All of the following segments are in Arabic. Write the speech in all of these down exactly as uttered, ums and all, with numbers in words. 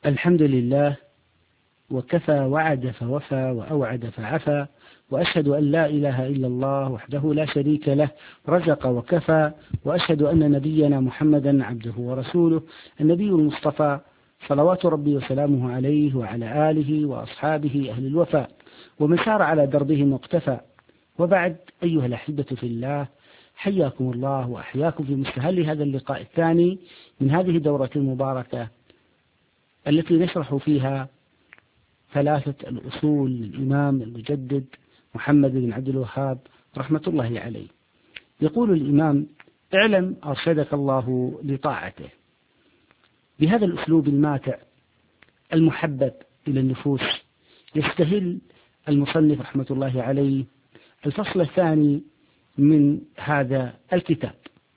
الحمد لله، وكفى وعد فوفى وأوعد فعفى، وأشهد أن لا إله إلا الله وحده لا شريك له رزق وكفى، وأشهد أن نبينا محمدا عبده ورسوله النبي المصطفى صلوات ربي وسلامه عليه وعلى آله وأصحابه أهل الوفاء ومن سار على دربهم واقتفى. وبعد، أيها الأحبة في الله، حياكم الله وأحياكم في مستهل هذا اللقاء الثاني من هذه الدورة المباركة التي نشرح فيها ثلاثة الأصول للإمام المجدد محمد بن عبد الوهاب رحمة الله عليه. يقول الإمام: اعلم أرشدك الله لطاعته. بهذا الأسلوب الماتع المحبب إلى النفوس يستهل المصنف رحمة الله عليه الفصل الثاني من هذا الكتاب.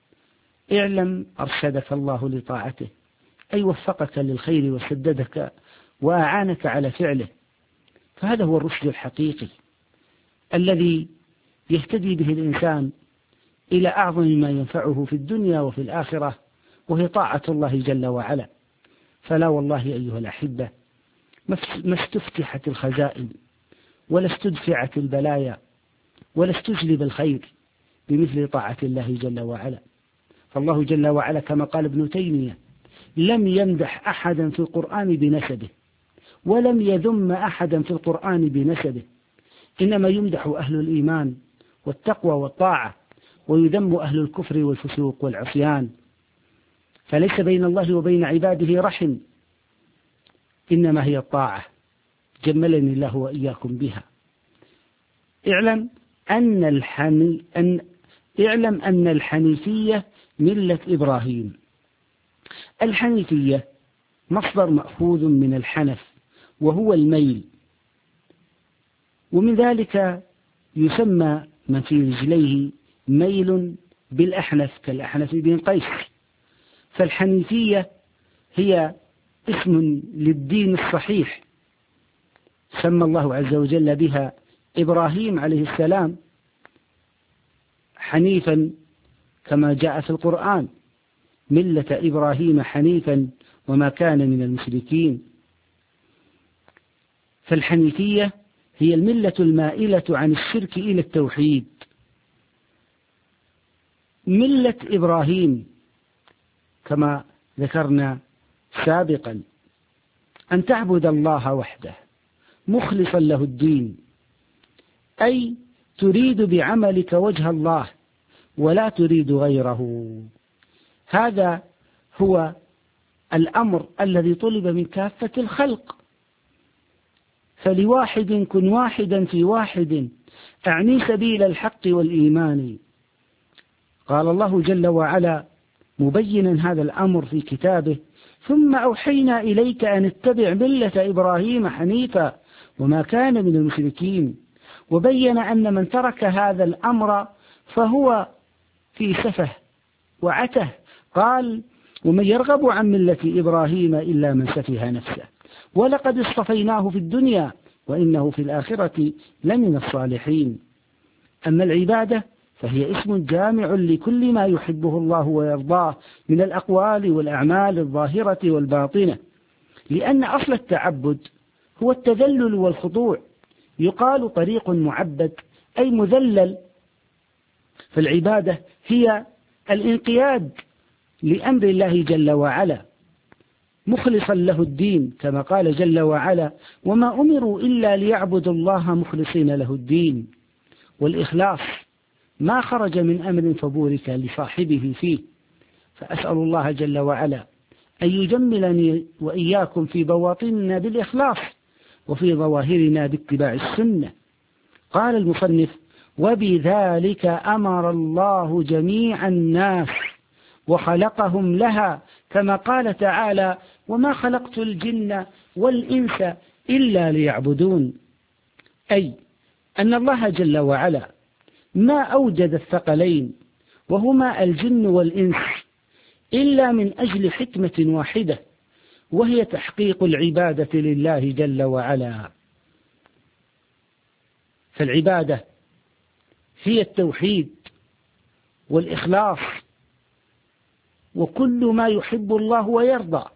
اعلم أرشدك الله لطاعته، أي وفقك للخير وسددك وأعانك على فعله، فهذا هو الرشد الحقيقي الذي يهتدي به الإنسان إلى أعظم ما ينفعه في الدنيا وفي الآخرة، وهي طاعة الله جل وعلا. فلا والله أيها الأحبة، ما استفتحت الخزائن ولا استدفعت البلايا ولا استجلب الخير بمثل طاعة الله جل وعلا. فالله جل وعلا كما قال ابن تيمية: لم يمدح أحدا في القرآن بنسبه ولم يذم أحدا في القرآن بنسبه، إنما يمدح أهل الإيمان والتقوى والطاعة، ويذم أهل الكفر والفسوق والعصيان. فليس بين الله وبين عباده رحم، إنما هي الطاعة، جملني الله وإياكم بها. اعلم أن الحني أن اعلم أن الحنيفية ملة إبراهيم. الحنيفية مصدر مأخوذ من الحنف وهو الميل، ومن ذلك يسمى من في رجليه ميل بالأحنف كالأحنف بن قيس. فالحنيفية هي اسم للدين الصحيح، سمى الله عز وجل بها إبراهيم عليه السلام حنيفا كما جاء في القرآن: ملة إبراهيم حنيفا وما كان من المشركين. فالحنيفية هي الملة المائلة عن الشرك إلى التوحيد. ملة إبراهيم كما ذكرنا سابقا أن تعبد الله وحده مخلصا له الدين، أي تريد بعملك وجه الله ولا تريد غيره. هذا هو الأمر الذي طلب من كافة الخلق. فلواحد كن واحدا في واحد، أعني سبيل الحق والإيمان. قال الله جل وعلا مبينا هذا الأمر في كتابه: ثم أوحينا إليك أن اتبع ملة إبراهيم حنيفا وما كان من المشركين. وبين أن من ترك هذا الأمر فهو في سفه وعته. قال: ومن يرغب عن ملة إبراهيم إلا من سفه نفسه ولقد اصطفيناه في الدنيا وإنه في الآخرة لمن الصالحين. أما العبادة فهي اسم جامع لكل ما يحبه الله ويرضاه من الأقوال والأعمال الظاهرة والباطنة، لأن أصل التعبد هو التذلل والخضوع. يقال طريق معبد أي مذلل. فالعبادة هي الانقياد لأمر الله جل وعلا مخلصا له الدين، كما قال جل وعلا: وما أمروا إلا ليعبدوا الله مخلصين له الدين. والإخلاص ما خرج من أمر فبورك لصاحبه فيه. فأسأل الله جل وعلا أن يجملني وإياكم في بواطننا بالإخلاص وفي ظواهرنا باتباع السنة. قال المصنف: وبذلك أمر الله جميع الناس وخلقهم لها، كما قال تعالى: وما خلقت الجن والإنس إلا ليعبدون. أي أن الله جل وعلا ما أوجد الثقلين وهما الجن والإنس إلا من أجل حكمة واحدة، وهي تحقيق العبادة لله جل وعلا. فالعبادة هي التوحيد والإخلاص وكل ما يحب الله ويرضى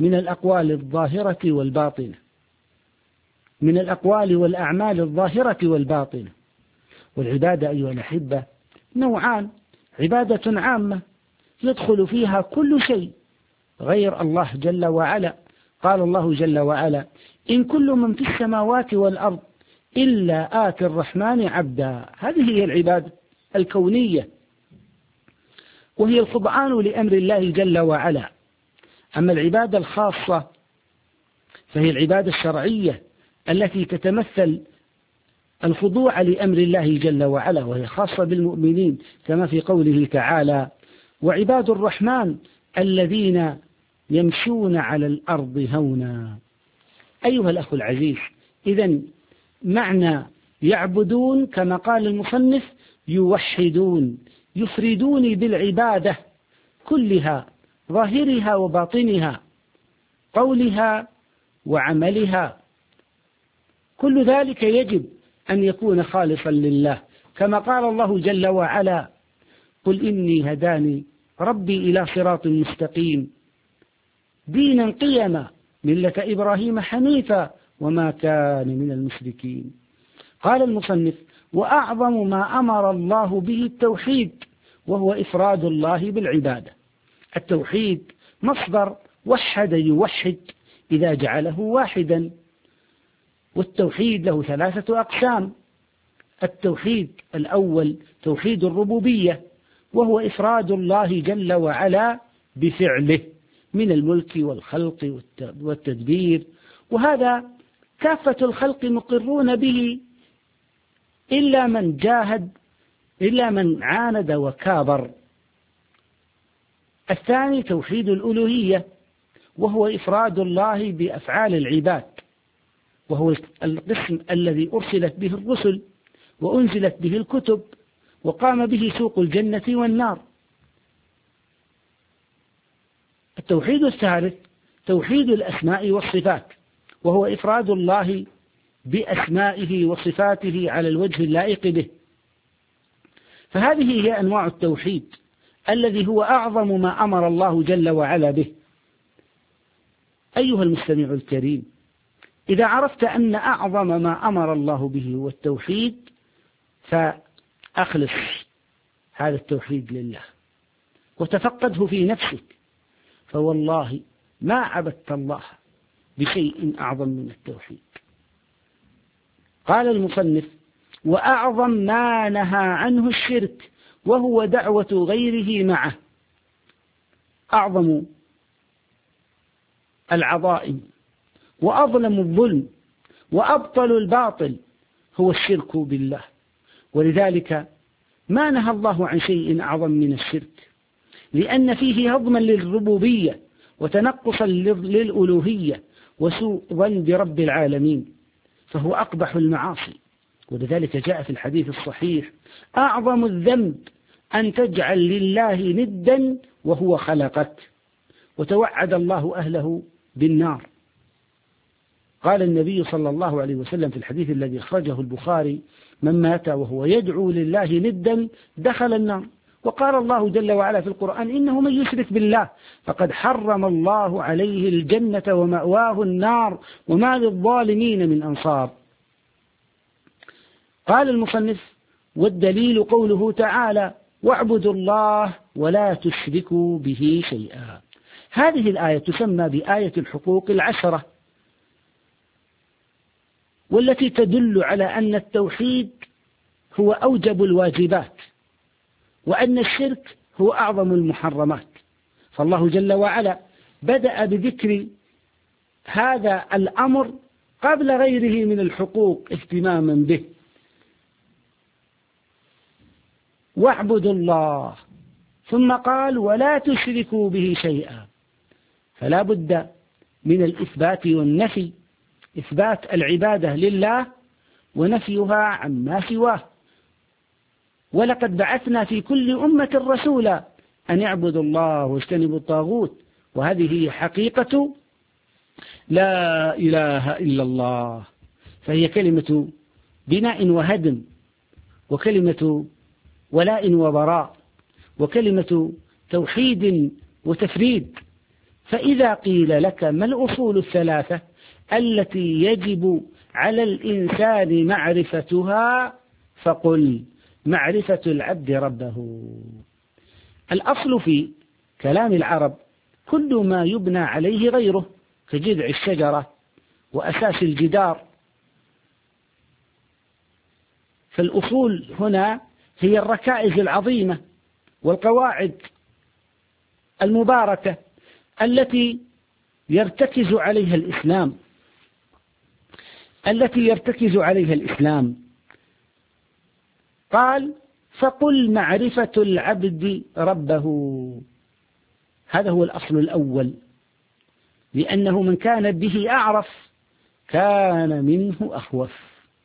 من الأقوال الظاهرة والباطنة، من الأقوال والأعمال الظاهرة والباطنة. والعبادة أيها الأحبة نوعان: عبادة عامة يدخل فيها كل شيء غير الله جل وعلا. قال الله جل وعلا: إن كل من في السماوات والأرض إلا آتي الرحمن عبدا. هذه هي العبادة الكونية، وهي الخضعان لأمر الله جل وعلا. أما العبادة الخاصة فهي العبادة الشرعية التي تتمثل الخضوع لأمر الله جل وعلا، وهي خاصة بالمؤمنين، كما في قوله تعالى: وعباد الرحمن الذين يمشون على الأرض هونا. أيها الأخ العزيز، إذن معنى يعبدون كما قال المصنف يوحدون، يفردون بالعبادة كلها، ظاهرها وباطنها، قولها وعملها، كل ذلك يجب أن يكون خالصا لله، كما قال الله جل وعلا: قل إني هداني ربي إلى صراط مستقيم دينا قيما ملة إبراهيم حنيفا وما كان من المشركين. قال المصنف: وأعظم ما أمر الله به التوحيد، وهو إفراد الله بالعبادة. التوحيد مصدر وحد يوحد إذا جعله واحدا، والتوحيد له ثلاثة أقسام: التوحيد الأول توحيد الربوبية، وهو إفراد الله جل وعلا بفعله من الملك والخلق والتدبير، وهذا كافة الخلق مقرون به إلا من جاهد، إلا من عاند وكابر. الثاني توحيد الألوهية، وهو إفراد الله بأفعال العباد، وهو القسم الذي أرسلت به الرسل وأنزلت به الكتب وقام به سوق الجنة والنار. التوحيد الثالث توحيد الأسماء والصفات، وهو إفراد الله بأسمائه وصفاته على الوجه اللائق به. فهذه هي أنواع التوحيد الذي هو أعظم ما أمر الله جل وعلا به. أيها المستمع الكريم، إذا عرفت أن أعظم ما أمر الله به هو التوحيد، فأخلص هذا التوحيد لله وتفقده في نفسك، فوالله ما عبدت الله بشيء أعظم من التوحيد. قال المصنف: وأعظم ما نهى عنه الشرك، وهو دعوة غيره معه. أعظم العظائم وأظلم الظلم وأبطل الباطل هو الشرك بالله، ولذلك ما نهى الله عن شيء أعظم من الشرك، لأن فيه هضما للربوبية وتنقصا للألوهية وسوء ظن برب العالمين، فهو أقبح المعاصي. ولذلك جاء في الحديث الصحيح: أعظم الذنب أن تجعل لله ندا وهو خلقك، وتوعد الله أهله بالنار. قال النبي صلى الله عليه وسلم في الحديث الذي أخرجه البخاري: من مات وهو يدعو لله ندا دخل النار. وقال الله جل وعلا في القرآن: إنه من يشرك بالله فقد حرم الله عليه الجنة ومأواه النار وما للظالمين من أنصار. قال المصنف: والدليل قوله تعالى: واعبدوا الله ولا تشركوا به شيئا. هذه الآية تسمى بآية الحقوق العشرة، والتي تدل على أن التوحيد هو أوجب الواجبات، وأن الشرك هو أعظم المحرمات. فالله جل وعلا بدأ بذكر هذا الأمر قبل غيره من الحقوق اهتماما به: واعبدوا الله، ثم قال: ولا تشركوا به شيئا. فلا بد من الإثبات والنفي، إثبات العبادة لله ونفيها عما سواه. ولقد بعثنا في كل أمة رسولا أن يعبدوا الله واجتنبوا الطاغوت، وهذه هي حقيقة لا إله إلا الله، فهي كلمة بناء وهدم، وكلمة ولاء وبراء، وكلمة توحيد وتفريد. فإذا قيل لك ما الأصول الثلاثة التي يجب على الإنسان معرفتها فقل معرفة العبد ربه. الأصل في كلام العرب كل ما يبنى عليه غيره كجذع الشجرة وأساس الجدار. فالأصول هنا هي الركائز العظيمة والقواعد المباركة التي يرتكز عليها الإسلام التي يرتكز عليها الإسلام قال فقل معرفة العبد ربه. هذا هو الأصل الأول، لأنه من كان به أعرف كان منه أخوف.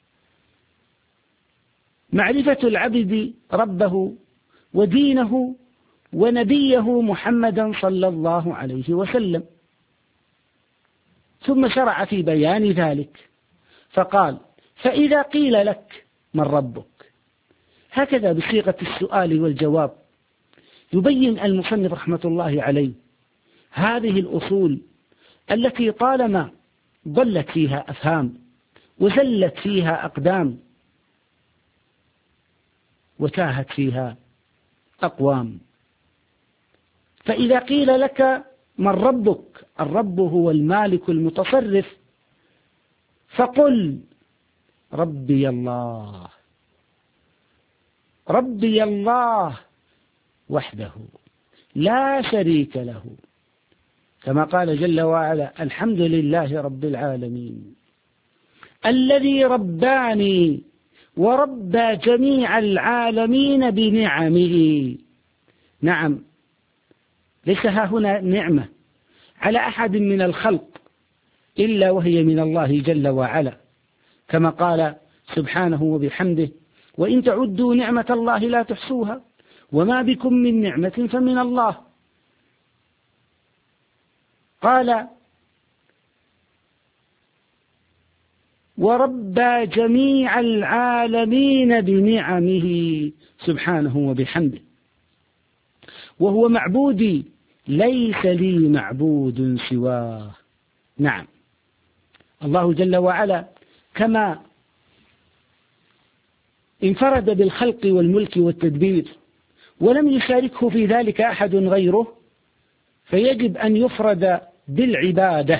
معرفة العبد ربه ودينه ونبيه محمدا صلى الله عليه وسلم. ثم شرع في بيان ذلك فقال فإذا قيل لك من ربك، هكذا بصيغة السؤال والجواب يبين المصنف رحمة الله عليه هذه الأصول التي طالما ضلت فيها أفهام وزلت فيها أقدام وتاهت فيها أقوام. فإذا قيل لك من ربك، الرب هو المالك المتصرف، فقل ربي الله، ربي الله وحده لا شريك له، كما قال جل وعلا الحمد لله رب العالمين الذي رباني وربى جميع العالمين بنعمه. نعم، ليس ها هنا نعمة على أحد من الخلق إلا وهي من الله جل وعلا، كما قال سبحانه وبحمده وإن تعدوا نعمة الله لا تحصوها وما بكم من نعمة فمن الله. قال وربى جميع العالمين بنعمه سبحانه وبحمده، وهو معبودي ليس لي معبود سواه. نعم، الله جل وعلا كما انفرد بالخلق والملك والتدبير ولم يشاركه في ذلك أحد غيره، فيجب أن يفرد بالعبادة،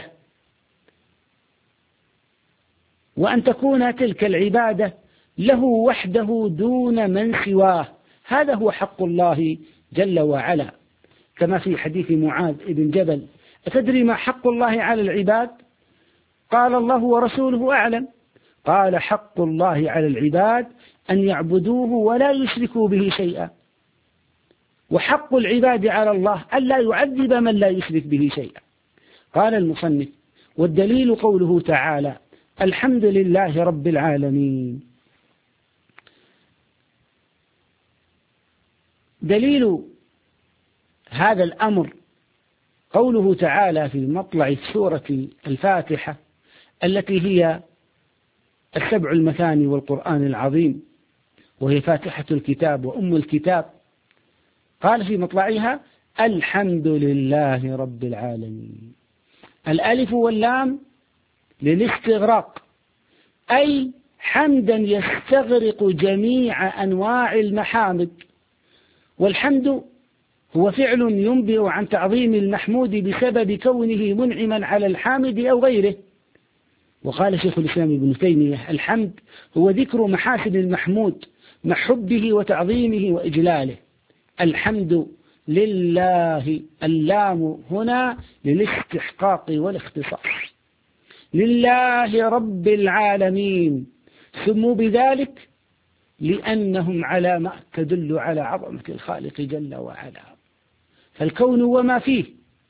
وأن تكون تلك العبادة له وحده دون من سواه. هذا هو حق الله جل وعلا، كما في حديث معاذ بن جبل أتدري ما حق الله على العباد؟ قال الله ورسوله أعلم. قال حق الله على العباد أن يعبدوه ولا يشركوا به شيئا، وحق العباد على الله ألا يعذب من لا يشرك به شيئا. قال المصنف والدليل قوله تعالى الحمد لله رب العالمين. دليل هذا الأمر قوله تعالى في مطلع سورة الفاتحة التي هي السبع المثاني والقرآن العظيم، وهي فاتحة الكتاب وأم الكتاب. قال في مطلعها الحمد لله رب العالمين. الألف واللام للاستغراق، أي حمدا يستغرق جميع أنواع المحامد، والحمد هو فعل ينبئ عن تعظيم المحمود بسبب كونه منعما على الحامد أو غيره. وقال شيخ الإسلام ابن تيمية الحمد هو ذكر محاسن المحمود مع حبه وتعظيمه وإجلاله. الحمد لله، اللام هنا للاستحقاق والاختصاص، لله رب العالمين، سموا بذلك لأنهم علامات تدل على عظمة الخالق جل وعلا، فالكون وما فيه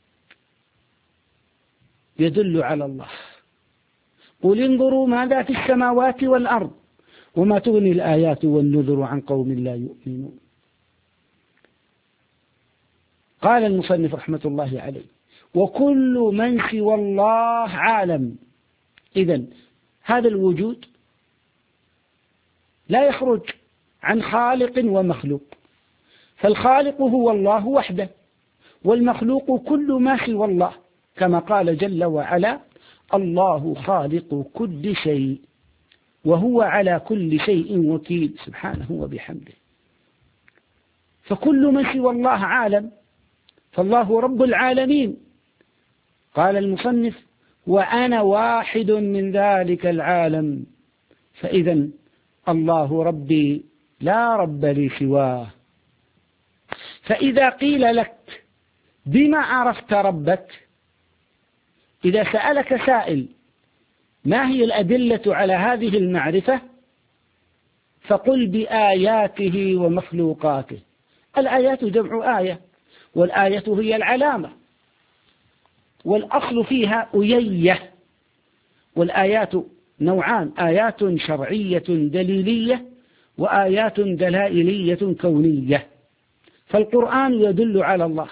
يدل على الله. قل انظروا ماذا في السماوات والأرض وما تغني الآيات والنذر عن قوم لا يؤمنون. قال المصنف رحمة الله عليه وكل من سوى الله عالم. إذن هذا الوجود لا يخرج عن خالق ومخلوق، فالخالق هو الله وحده، والمخلوق كل ما سوى الله كما قال جل وعلا: الله خالق كل شيء وهو على كل شيء وكيل سبحانه وبحمده. فكل من سوى الله عالم، فالله رب العالمين. قال المصنف: وأنا واحد من ذلك العالم. فإذا الله ربي لا رب لي سواه. فإذا قيل لك: بما عرفت ربك؟ إذا سألك سائل: ما هي الأدلة على هذه المعرفة؟ فقل: بآياته ومخلوقاته. الآيات جمع آية، والآية هي العلامة، والأصل فيها أيية. والآيات نوعان: آيات شرعية دليلية، وآيات دلائلية كونية. فالقرآن يدل على الله،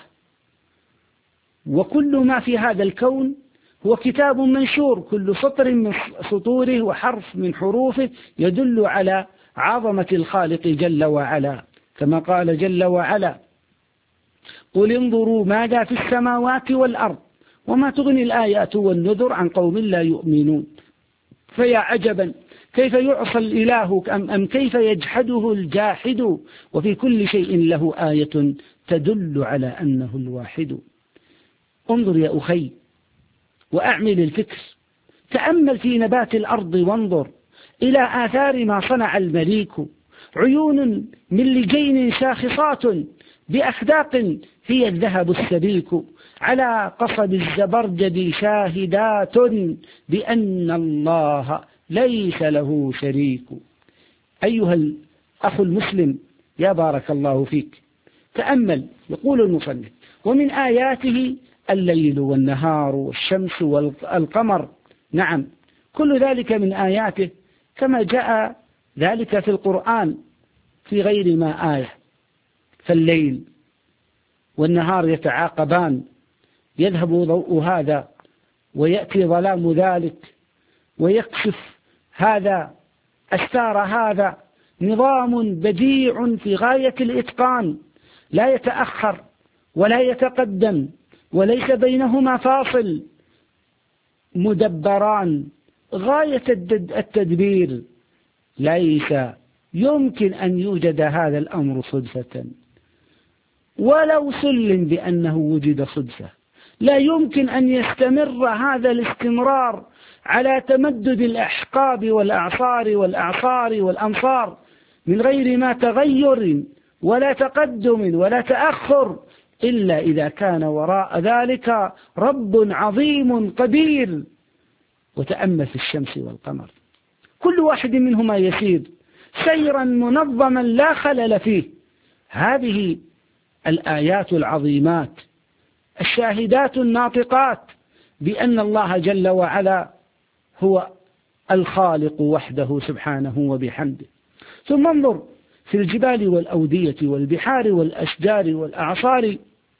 وكل ما في هذا الكون هو كتاب منشور، كل سطر من سطوره وحرف من حروفه يدل على عظمة الخالق جل وعلا، كما قال جل وعلا: قل انظروا ماذا في السماوات والأرض وما تغني الآيات والنذر عن قوم لا يؤمنون. فيا عجبا كيف يعصى الإله أم, أم كيف يجحده الجاحد، وفي كل شيء له آية تدل على أنه الواحد. انظر يا أخي وأعمل الفكر، تأمل في نبات الأرض وانظر إلى آثار ما صنع المليك. عيون من لجين شاخصات بأخداق هي الذهب السبيك، على قصب الزبرجد شاهدات بأن الله ليس له شريك. أيها الأخ المسلم يا بارك الله فيك، تأمل. يقول المصنف: ومن آياته الليل والنهار والشمس والقمر. نعم، كل ذلك من آياته، كما جاء ذلك في القرآن في غير ما آية. فالليل والنهار يتعاقبان، يذهب ضوء هذا ويأتي ظلام ذلك، ويكشف هذا أستار هذا. نظام بديع في غاية الإتقان، لا يتأخر ولا يتقدم وليس بينهما فاصل، مدبران غاية التدبير. ليس يمكن أن يوجد هذا الأمر صدفة، ولو سلم بأنه وجد صدفة لا يمكن أن يستمر هذا الاستمرار على تمدد الأحقاب والأعصار والأعصار والأمصار من غير ما تغير ولا تقدم ولا تأخر، إلا إذا كان وراء ذلك رب عظيم قدير. وتأمل في الشمس والقمر، كل واحد منهما يسير سيرا منظما لا خلل فيه. هذه الآيات العظيمات الشاهدات الناطقات بأن الله جل وعلا هو الخالق وحده سبحانه وبحمده. ثم انظر في الجبال والأودية والبحار والأشجار والأعصار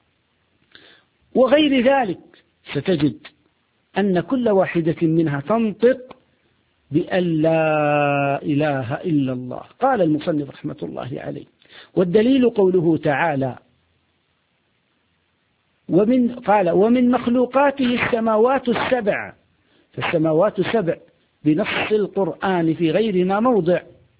وغير ذلك، ستجد أن كل واحدة منها تنطق بأن لا إله إلا الله. قال المصنف رحمة الله عليه: والدليل قوله تعالى: ومن قال ومن مخلوقاته السماوات السبع. فالسماوات السبع بنص القرآن في غير ما موضع،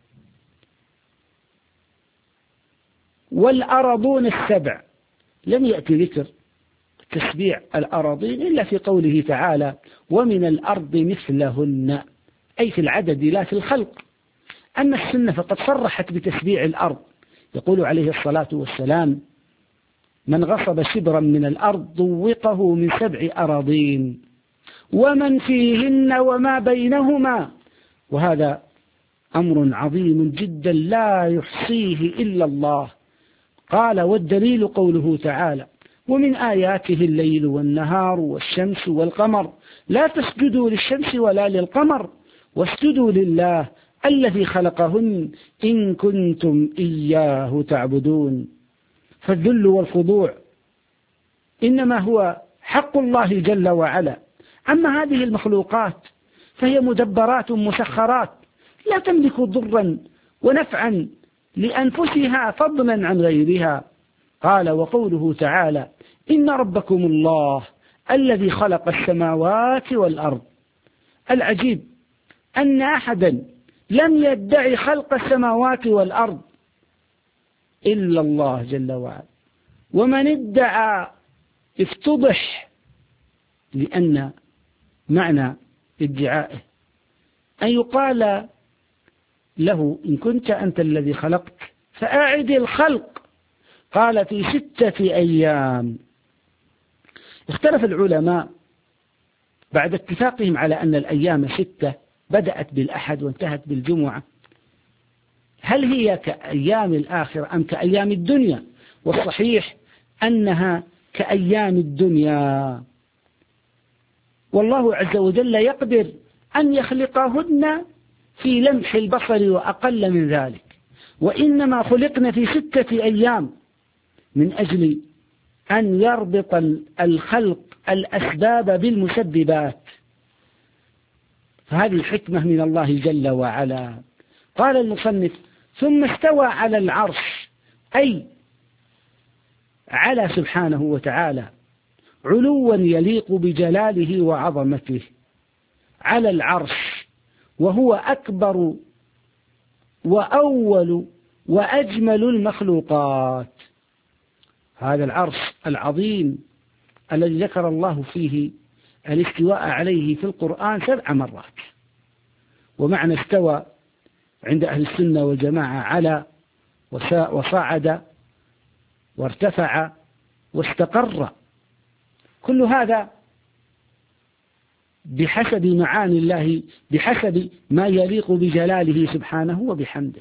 والأرضون السبع لم يأتي ذكر تسبيع الأراضين إلا في قوله تعالى: ومن الأرض مثلهن، أي في العدد لا في الخلق. أما السنة فقد صرحت بتسبيع الأرض، يقول عليه الصلاة والسلام: من غصب شبرا من الأرض ضوقه من سبع أراضين ومن فيهن وما بينهما. وهذا أمر عظيم جدا لا يحصيه إلا الله. قال: والدليل قوله تعالى: ومن آياته الليل والنهار والشمس والقمر لا تسجدوا للشمس ولا للقمر واسجدوا لله الذي خلقهن إن كنتم إياه تعبدون. فالذل والخضوع إنما هو حق الله جل وعلا. أما هذه المخلوقات فهي مدبرات مسخرات لا تملك ضرا ونفعا لأنفسها فضلا عن غيرها. قال: وقوله تعالى: إن ربكم الله الذي خلق السماوات والأرض. العجيب أن أحدا لم يدعي خلق السماوات والأرض إلا الله جل وعلا، ومن ادعى افتضح، لأن معنى ادعائه أن يقال له إن كنت أنت الذي خلقت فأعد الخلق. قال في ستة أيام. اختلف العلماء بعد اتفاقهم على أن الأيام ستة بدأت بالأحد وانتهت بالجمعة، هل هي كأيام الآخرة أم كأيام الدنيا؟ والصحيح أنها كأيام الدنيا، والله عز وجل يقدر أن يخلقهن في لمح البصر وأقل من ذلك، وإنما خلقنا في ستة أيام من أجل أن يربط الخلق الأسباب بالمسببات، فهذه حكمة من الله جل وعلا. قال المصنف: ثم استوى على العرش، أي على سبحانه وتعالى علوا يليق بجلاله وعظمته على العرش، وهو أكبر وأول وأجمل المخلوقات. هذا العرش العظيم الذي ذكر الله فيه الاستواء عليه في القرآن سبع مرات. ومعنى استوى عند أهل السنة والجماعة على وصعد وارتفع واستقر، كل هذا بحسب معاني الله، بحسب ما يليق بجلاله سبحانه وبحمده.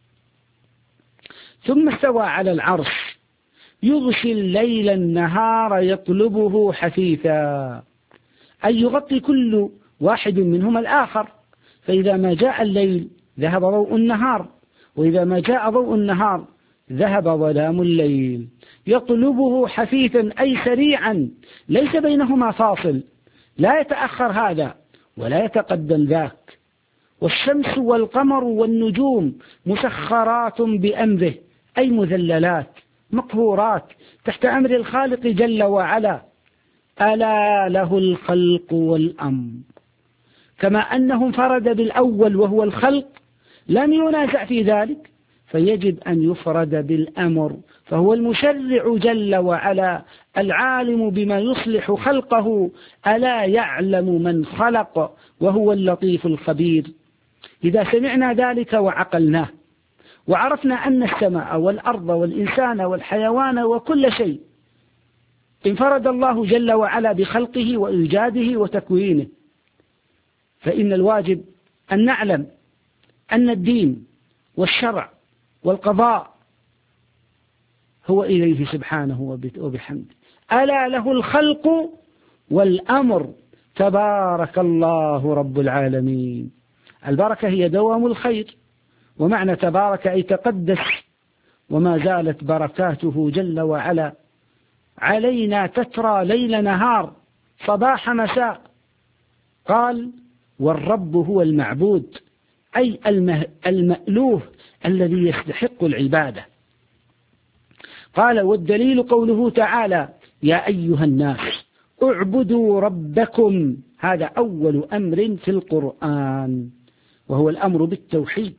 ثم استوى على العرش يغشي الليل النهار يطلبه حثيثا، أي يغطي كل واحد منهما الآخر، فإذا ما جاء الليل ذهب ضوء النهار، وإذا ما جاء ضوء النهار ذهب ظلام الليل. يطلبه حثيثا أي سريعا، ليس بينهما فاصل، لا يتأخر هذا ولا يتقدم ذاك. والشمس والقمر والنجوم مسخرات بأمره، أي مذللات مقهورات تحت أمر الخالق جل وعلا. ألا له الخلق والأمر، كما أنه انفرد بالأول وهو الخلق لم ينازع في ذلك، فيجب أن يفرد بالأمر، فهو المشرع جل وعلا العالم بما يصلح خلقه. ألا يعلم من خلق وهو اللطيف الخبير. إذا سمعنا ذلك وعقلناه وعرفنا أن السماء والأرض والإنسان والحيوان وكل شيء انفرد الله جل وعلا بخلقه وإيجاده وتكوينه، فإن الواجب أن نعلم أن الدين والشرع والقضاء هو إليه سبحانه وبحمده. ألا له الخلق والأمر، تبارك الله رب العالمين. البركة هي دوام الخير، ومعنى تبارك أي تقدس، وما زالت بركاته جل وعلا علينا تترى ليل نهار صباح مساء. قال: والرب هو المعبود، أي المألوه الذي يستحق العبادة. قال: والدليل قوله تعالى: يا أيها الناس اعبدوا ربكم. هذا أول أمر في القرآن، وهو الأمر بالتوحيد،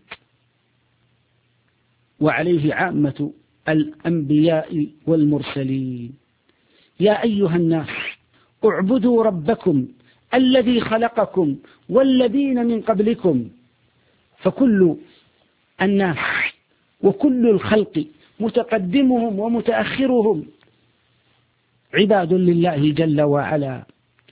وعليه عامة الأنبياء والمرسلين. يا أيها الناس اعبدوا ربكم الذي خلقكم والذين من قبلكم. فكل الناس وكل الخلق متقدمهم ومتأخرهم عباد لله جل وعلا،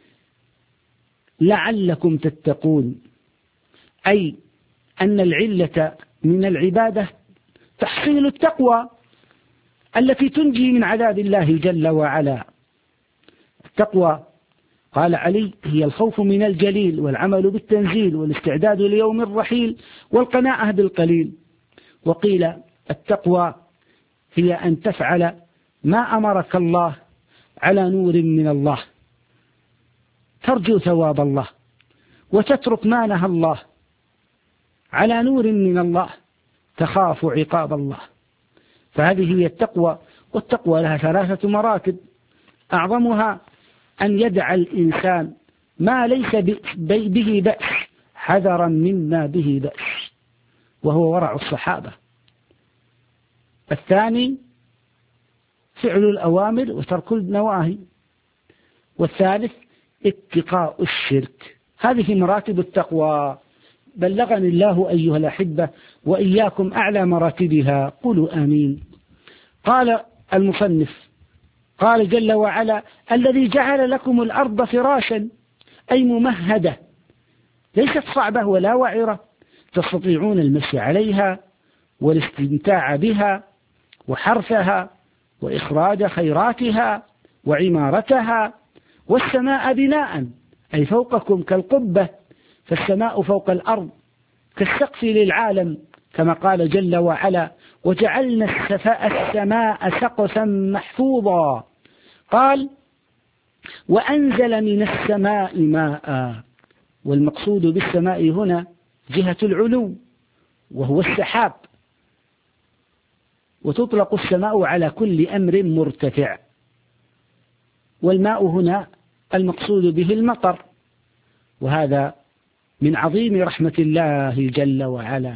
لعلكم تتقون، أي أن العلة من العبادة تحصيل التقوى التي تنجي من عذاب الله جل وعلا. التقوى قال علي: هي الخوف من الجليل والعمل بالتنزيل والاستعداد ليوم الرحيل والقناعة بالقليل. وقيل: التقوى هي أن تفعل ما أمرك الله على نور من الله، ترجو ثواب الله، وتترك ما نهى الله على نور من الله، تخاف عقاب الله. فهذه هي التقوى. والتقوى لها ثلاثة مراتب، أعظمها أن يدع الإنسان ما ليس به بأس حذرا مما به بأس، وهو ورع الصحابة. الثاني فعل الأوامر وترك النواهي. والثالث اتقاء الشرك. هذه مراتب التقوى. بلغني الله أيها الأحبة وإياكم أعلى مراتبها، قولوا آمين. قال المصنف قال جل وعلا: الذي جعل لكم الأرض فراشا، أي ممهدة، ليست صعبة ولا وعرة، تستطيعون المشي عليها والاستمتاع بها وحرثها وإخراج خيراتها وعمارتها. والسماء بناء، أي فوقكم كالقبة، فالسماء فوق الأرض كالسقف للعالم، كما قال جل وعلا: وجعلنا السماء سقفا محفوظا. قال: وأنزل من السماء ماء. والمقصود بالسماء هنا جهة العلو، وهو السحاب، وتطلق السماء على كل أمر مرتفع. والماء هنا المقصود به المطر، وهذا من عظيم رحمة الله جل وعلا.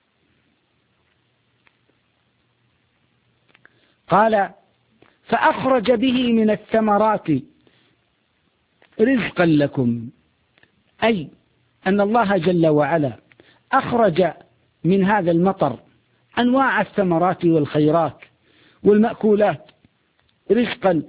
قال: فأخرج به من الثمرات رزقا لكم، أي أن الله جل وعلا أخرج من هذا المطر أنواع الثمرات والخيرات والمأكولات رزقا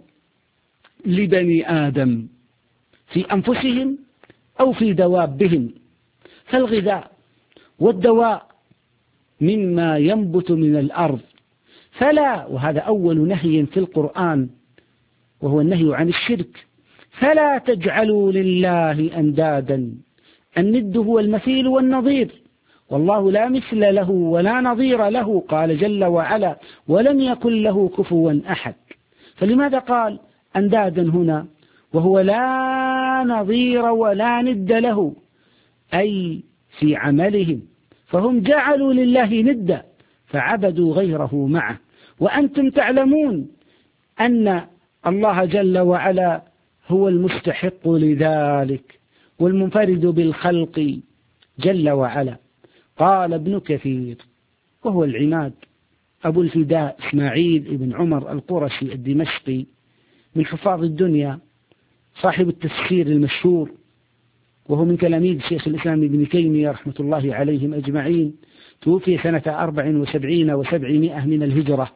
لبني آدم في أنفسهم أو في دوابهم. فالغذاء والدواء مما ينبت من الأرض، فلا، وهذا أول نهي في القرآن وهو النهي عن الشرك، فلا تجعلوا لله أندادا. الند هو المثيل والنظير، والله لا مثل له ولا نظير له، قال جل وعلا: ولم يكن له كفوا أحد. فلماذا قال أندادا هنا وهو لا نظير ولا ند له؟ أي في عملهم، فهم جعلوا لله ندا فعبدوا غيره معه. وأنتم تعلمون أن الله جل وعلا هو المستحق لذلك والمنفرد بالخلق جل وعلا. قال ابن كثير، وهو العماد أبو الفداء إسماعيل بن عمر القرشي الدمشقي من حفاظ الدنيا، صاحب التفسير المشهور، وهو من تلاميذ شيخ الإسلام ابن تيمية رحمة الله عليهم أجمعين، توفي سنة أربع وسبعين وسبعمائة من الهجرة.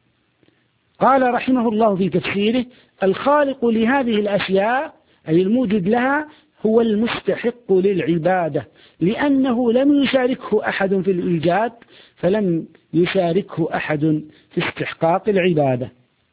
قال رحمه الله في تفسيره: الخالق لهذه الأشياء، أي الموجد لها، هو المستحق للعبادة، لأنه لم يشاركه أحد في الإيجاد، فلم يشاركه أحد في استحقاق العبادة.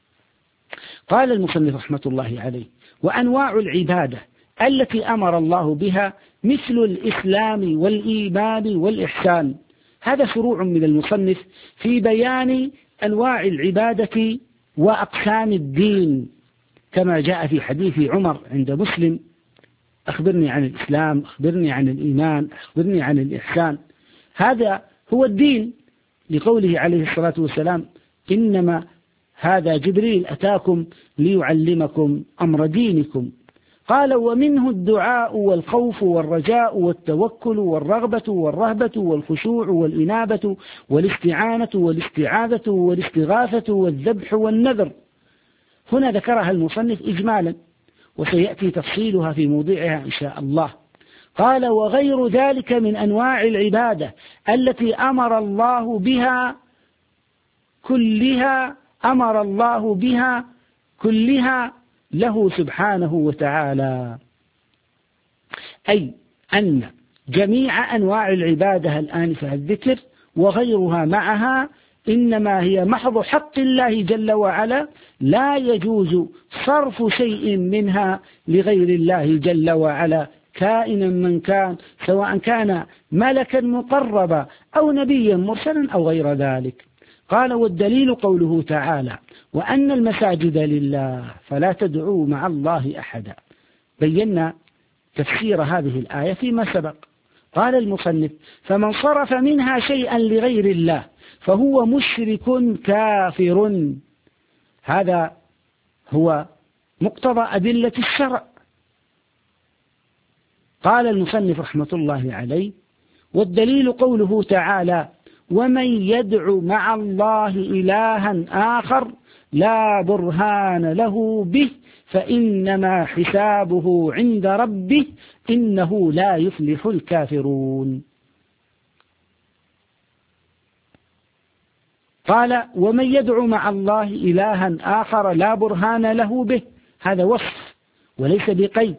قال المصنف رحمة الله عليه: وأنواع العبادة التي أمر الله بها مثل الإسلام والإيمان والإحسان. هذا شروع من المصنف في بيان أنواع العبادة وأقسام الدين، كما جاء في حديث عمر عند مسلم: أخبرني عن الإسلام، أخبرني عن الإيمان، أخبرني عن الإحسان. هذا هو الدين، لقوله عليه الصلاة والسلام: إنما هذا جبريل أتاكم ليعلمكم أمر دينكم. قال: ومنه الدعاء والخوف والرجاء والتوكل والرغبة والرهبة والخشوع والإنابة والاستعانة والاستعاذة والاستغاثة والذبح والنذر. هنا ذكرها المصنف إجمالا، وسيأتي تفصيلها في موضعها إن شاء الله. قال: وغير ذلك من أنواع العبادة التي أمر الله بها كلها أمر الله بها كلها له سبحانه وتعالى، أي أن جميع أنواع العبادة الآنفة الذكر وغيرها معها إنما هي محض حق الله جل وعلا، لا يجوز صرف شيء منها لغير الله جل وعلا كائنا من كان، سواء كان ملكا مقربا أو نبيا مرسلا أو غير ذلك. قال: والدليل قوله تعالى: وأن المساجد لله فلا تدعوا مع الله أحدا. بينا تفسير هذه الآية فيما سبق. قال المصنف: فمن صرف منها شيئا لغير الله فهو مشرك كافر. هذا هو مقتضى أدلة الشرع. قال المصنف رحمة الله عليه: والدليل قوله تعالى: ومن يدع مع الله إلها آخر لا برهان له به فإنما حسابه عند ربه إنه لا يفلح الكافرون. قال: ومن يدع مع الله إلها آخر لا برهان له به، هذا وصف وليس بقيد،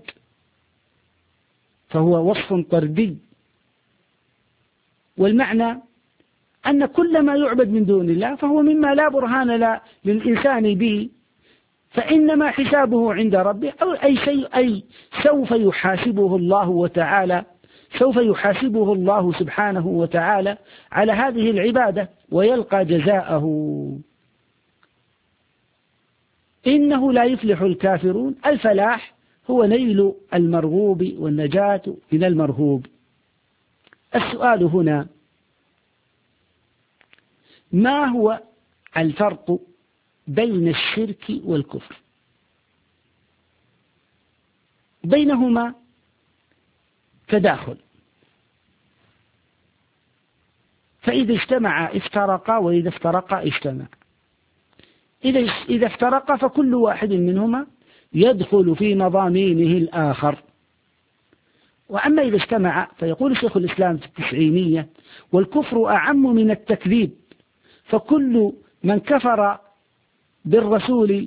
فهو وصف طردي، والمعنى أن كل ما يعبد من دون الله فهو مما لا برهان للإنسان به، فإنما حسابه عند ربه، أو أي شيء أي سوف يحاسبه الله وتعالى سوف يحاسبه الله سبحانه وتعالى على هذه العبادة ويلقى جزاءه. إنه لا يفلح الكافرون، الفلاح هو نيل المرغوب والنجاة من المرهوب. السؤال هنا: ما هو الفرق بين الشرك والكفر؟ بينهما تداخل، فإذا اجتمع افترقا وإذا افترقا اجتمع. إذا إذا افترقا فكل واحد منهما يدخل في مضامينه الآخر، وأما إذا اجتمع فيقول شيخ الإسلام في التسعينية: والكفر أعم من التكذيب، فكل من كفر بالرسول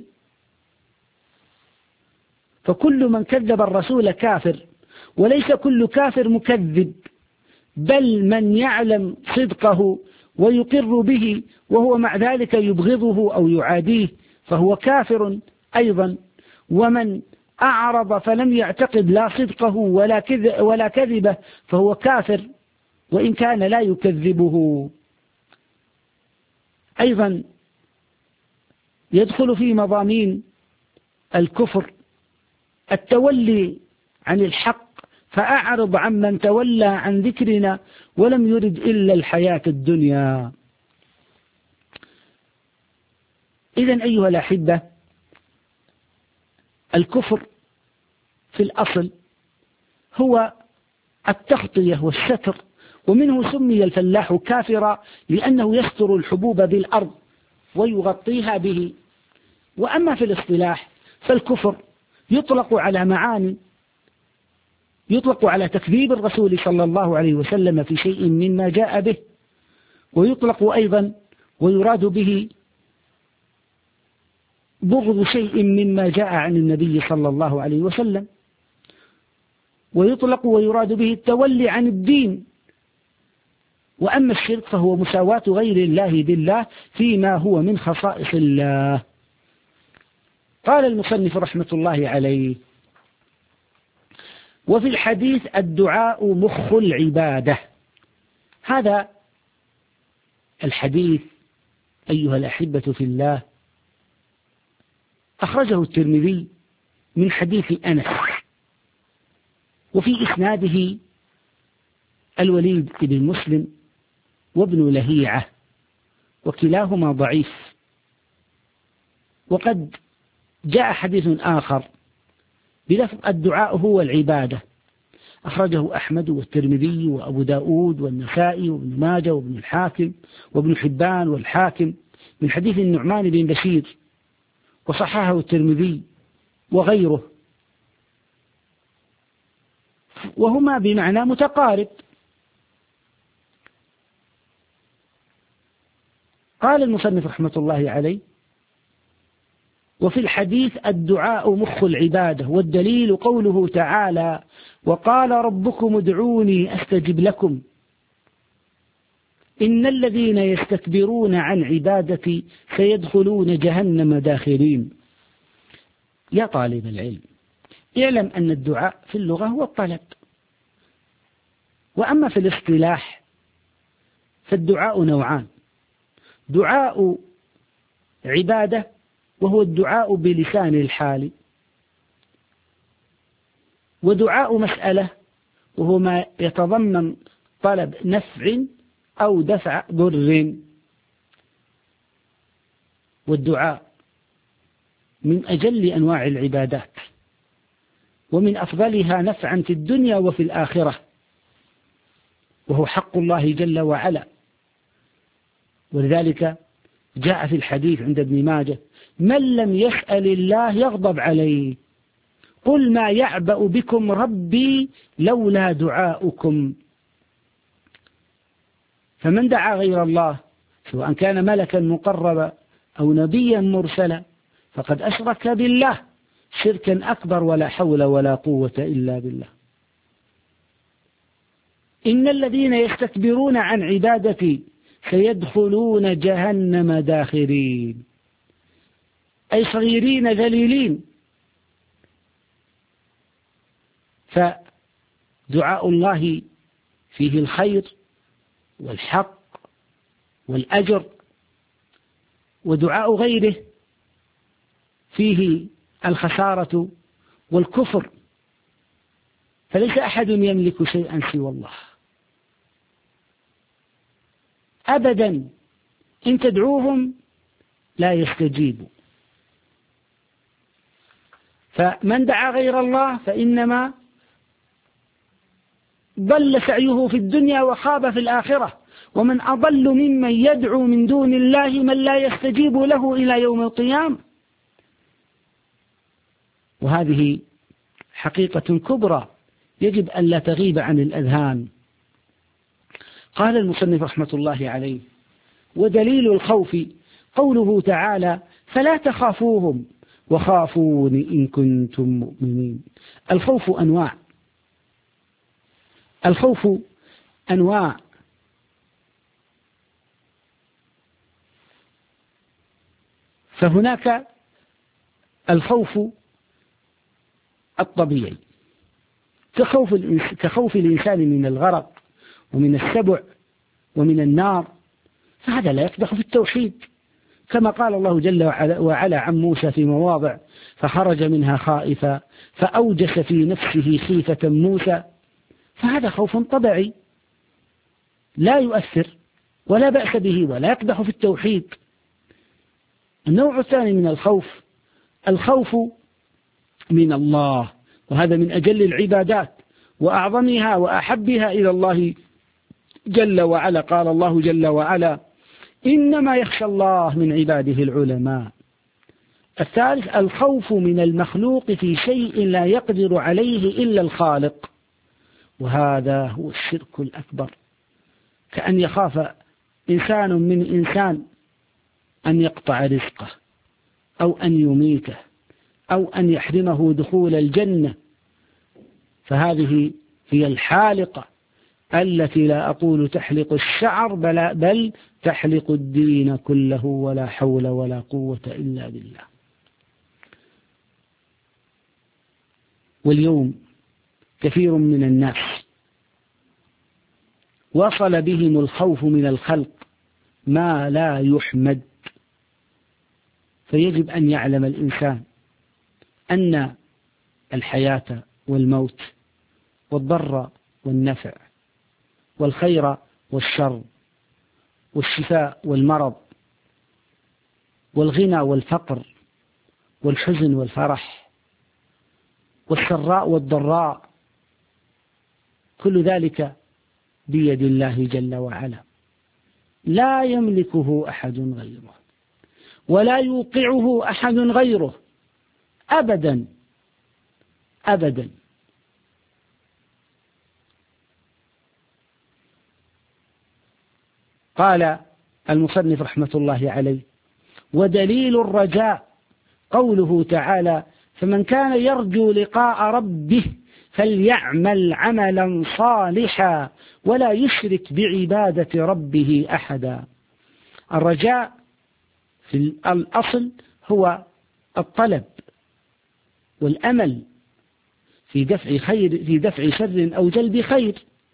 فكل من كذب الرسول كافر، وليس كل كافر مكذب، بل من يعلم صدقه ويقر به وهو مع ذلك يبغضه أو يعاديه فهو كافر أيضا، ومن أعرض فلم يعتقد لا صدقه ولا كذب ولا كذبه فهو كافر وإن كان لا يكذبه. أيضا يدخل في مضامين الكفر التولي عن الحق، فأعرض عمن تولى عن ذكرنا ولم يرد إلا الحياة الدنيا. إذن أيها الأحبة، الكفر في الأصل هو التغطية والستر، ومنه سمي الفلاح كافرا لأنه يستر الحبوب بالأرض ويغطيها به. وأما في الاصطلاح فالكفر يطلق على معاني، يطلق على تكذيب الرسول صلى الله عليه وسلم في شيء مما جاء به، ويطلق أيضا ويراد به بغض شيء مما جاء عن النبي صلى الله عليه وسلم، ويطلق ويراد به التولي عن الدين. وأما الشرك فهو مساواة غير الله بالله فيما هو من خصائص الله. قال المصنف رحمة الله عليه: وفي الحديث الدعاء مخ العبادة. هذا الحديث أيها الأحبة في الله أخرجه الترمذي من حديث أنس، وفي إسناده الوليد بن مسلم وابن لهيعة، وكلاهما ضعيف. وقد جاء حديث آخر بلفظ الدعاء هو العبادة، أخرجه أحمد والترمذي وأبو داود والنسائي وابن ماجه وابن الحاكم وابن حبان والحاكم من حديث النعمان بن بشير، وصححه الترمذي وغيره، وهما بمعنى متقارب. قال المصنف رحمة الله عليه: وفي الحديث الدعاء مخ العبادة، والدليل قوله تعالى: وقال ربكم ادعوني أستجب لكم إن الذين يستكبرون عن عبادتي سيدخلون جهنم داخرين. يا طالب العلم، اعلم أن الدعاء في اللغة هو الطلب، وأما في الاصطلاح فالدعاء نوعان: دعاء عبادة وهو الدعاء بلسان الحال، ودعاء مسألة وهو ما يتضمن طلب نفع أو دفع ضر. والدعاء من أجل أنواع العبادات، ومن أفضلها نفعا في الدنيا وفي الآخرة، وهو حق الله جل وعلا. ولذلك جاء في الحديث عند ابن ماجه: من لم يسأل الله يغضب عليه، قل ما يعبأ بكم ربي لولا دعاؤكم. فمن دعا غير الله سواء كان ملكا مقربا أو نبيا مرسلا فقد أشرك بالله شركا أكبر، ولا حول ولا قوة إلا بالله. إن الذين يستكبرون عن عبادتي سيدخلون جهنم داخرين، أي صغيرين ذليلين. فدعاء الله فيه الخير والحق والأجر، ودعاء غيره فيه الخسارة والكفر. فليس أحد يملك شيئا سوى الله أبدا، إن تدعوهم لا يستجيبوا. فمن دعا غير الله فإنما ضل سعيه في الدنيا وخاب في الآخرة، ومن أضل ممن يدعو من دون الله من لا يستجيب له إلى يوم القيامة. وهذه حقيقة كبرى يجب أن لا تغيب عن الأذهان. قال المصنف رحمة الله عليه: ودليل الخوف قوله تعالى: فلا تخافوهم وخافون إن كنتم مؤمنين. الخوف أنواع، الخوف أنواع، فهناك الخوف الطبيعي كخوف كخوف الإنسان من الغرق ومن السبع ومن النار، فهذا لا يقدح في التوحيد، كما قال الله جل وعلا عن موسى في مواضع: فخرج منها خائفا فأوجس في نفسه خيفة موسى. فهذا خوف طبيعي لا يؤثر ولا بأس به ولا يقدح في التوحيد. النوع الثاني من الخوف الخوف من الله، وهذا من أجل العبادات وأعظمها وأحبها إلى الله جل وعلا. قال الله جل وعلا: إنما يخشى الله من عباده العلماء. الثالث الخوف من المخلوق في شيء لا يقدر عليه إلا الخالق، وهذا هو الشرك الأكبر، كأن يخاف إنسان من إنسان أن يقطع رزقه أو أن يميته أو أن يحرمه دخول الجنة. فهذه هي الحالقة التي لا أقول تحلق الشعر بل, بل تحلق الدين كله، ولا حول ولا قوة إلا بالله. واليوم كثير من الناس وصل بهم الخوف من الخلق ما لا يحمد. فيجب أن يعلم الإنسان أن الحياة والموت والضر والنفع والخير والشر والشفاء والمرض والغنى والفقر والحزن والفرح والسراء والضراء، كل ذلك بيد الله جل وعلا، لا يملكه أحد غيره ولا يوقعه أحد غيره أبدا أبدا. قال المصنف رحمة الله عليه: ودليل الرجاء قوله تعالى: فمن كان يرجو لقاء ربه فليعمل عملا صالحا ولا يشرك بعبادة ربه أحدا. الرجاء في الأصل هو الطلب والأمل في دفع خير في دفع شر أو جلب خير.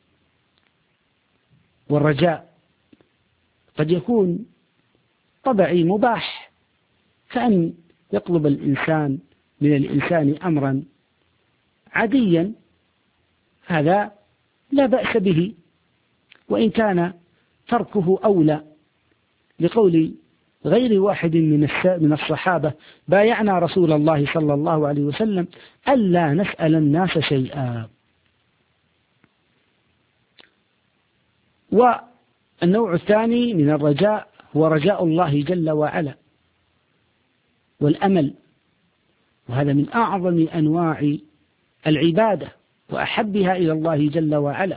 والرجاء قد يكون طبعي مباح، كأن يطلب الإنسان من الإنسان أمرا عاديا، هذا لا بأس به، وإن كان تركه أولى، لقول غير واحد من من الصحابة بايعنا رسول الله صلى الله عليه وسلم ألا نسأل الناس شيئا. والنوع الثاني من الرجاء هو رجاء الله جل وعلا والأمل، وهذا من أعظم أنواع العبادة وأحبها إلى الله جل وعلا.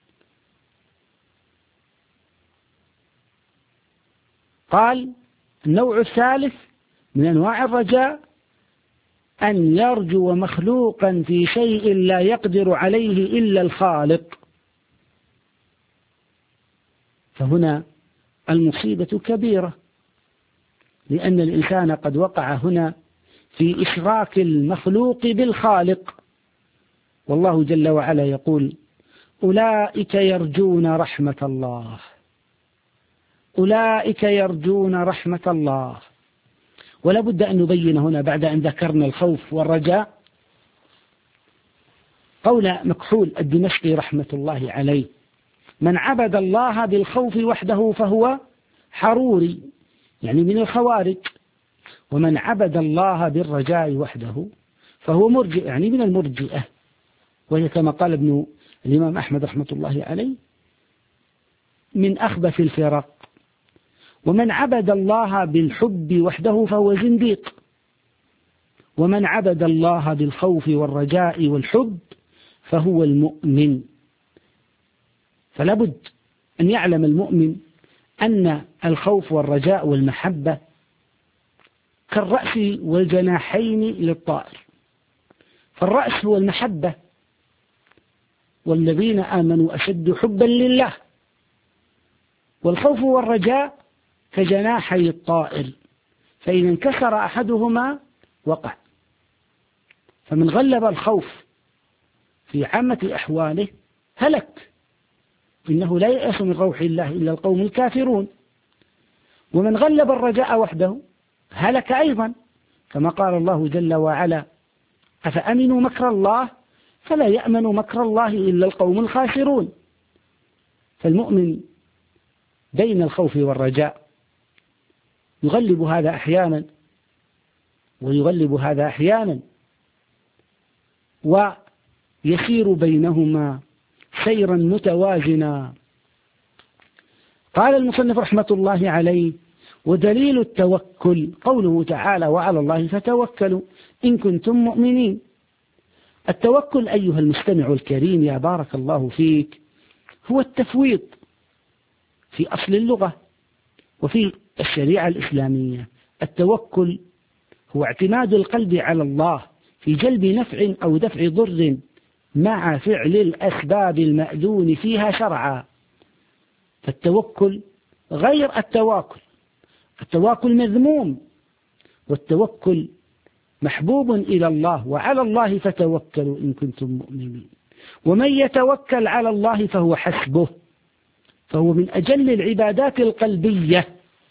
قال النوع الثالث من أنواع الرجاء أن يرجو مخلوقا في شيء لا يقدر عليه إلا الخالق، فهنا المصيبة كبيرة، لأن الإنسان قد وقع هنا في إشراك المخلوق بالخالق. والله جل وعلا يقول أولئك يرجون رحمة الله، أولئك يرجون رحمة الله. ولا بد أن نبين هنا بعد أن ذكرنا الخوف والرجاء قول مكحول الدمشقي رحمة الله عليه: من عبد الله بالخوف وحده فهو حروري، يعني من الخوارج، ومن عبد الله بالرجاء وحده فهو مرجئ، يعني من المرجئة، وهي كما قال ابن الإمام أحمد رحمة الله عليه من أخبث الفرق. ومن عبد الله بالحب وحده فهو زنديق، ومن عبد الله بالخوف والرجاء والحب فهو المؤمن. فلا بد أن يعلم المؤمن أن الخوف والرجاء والمحبة كالرأس والجناحين للطائر، فالرأس هو المحبة، والذين آمنوا أشد حبا لله، والخوف والرجاء كجناحي الطائر، فإذا انكسر أحدهما وقع. فمن غلب الخوف في عامة أحواله هلك، إنه لا يأس من روح الله إلا القوم الكافرون. ومن غلب الرجاء وحده هلك أيضا، كما قال الله جل وعلا: أفأمنوا مكر الله فلا يأمن مكر الله إلا القوم الخاسرون. فالمؤمن بين الخوف والرجاء يغلب هذا أحيانا ويغلب هذا أحيانا، ويسير بينهما سيرا متوازنا. قال المصنف رحمة الله عليه: ودليل التوكل قوله تعالى: وعلى الله فتوكلوا إن كنتم مؤمنين. التوكل أيها المستمع الكريم يا بارك الله فيك هو التفويض في أصل اللغة وفي الشريعة الإسلامية. التوكل هو اعتماد القلب على الله في جلب نفع أو دفع ضر مع فعل الأسباب المأذون فيها شرعا. فالتوكل غير التواكل، التواكل مذموم، والتوكل محبوب إلى الله: وعلى الله فتوكلوا إن كنتم مؤمنين. ومن يتوكل على الله فهو حسبه، فهو من أجل العبادات القلبية،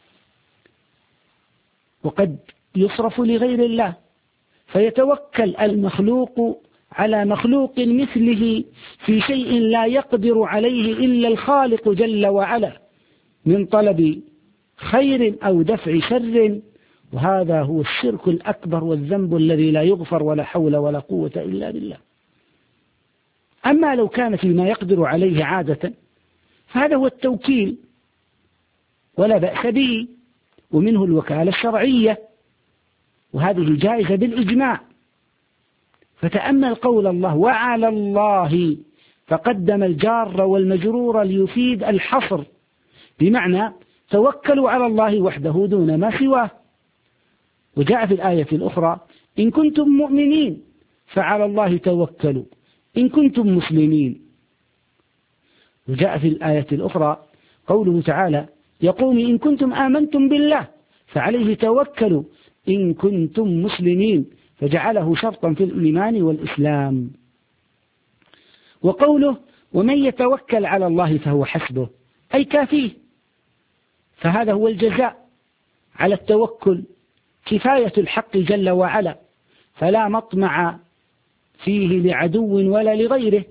وقد يصرف لغير الله، فيتوكل المخلوق على مخلوق مثله في شيء لا يقدر عليه إلا الخالق جل وعلا من طلب خير أو دفع شر، وهذا هو الشرك الأكبر والذنب الذي لا يغفر ولا حول ولا قوة إلا بالله. أما لو كان فيما يقدر عليه عادة فهذا هو التوكيل ولا بأس به، ومنه الوكالة الشرعية، وهذه جائزة بالإجماع. فتأمل قول الله: وعلى الله، فقدم الجار والمجرور ليفيد الحصر، بمعنى توكلوا على الله وحده دون ما سواه. وجاء في الآية الأخرى: إن كنتم مؤمنين فعلى الله توكلوا إن كنتم مسلمين. وجاء في الآية الأخرى قوله تعالى: يا قوم إن كنتم آمنتم بالله فعليه توكلوا إن كنتم مسلمين، فجعله شرطا في الإيمان والإسلام. وقوله: ومن يتوكل على الله فهو حسبه، أي كافيه، فهذا هو الجزاء على التوكل، كفاية الحق جل وعلا، فلا مطمع فيه لعدو ولا لغيره.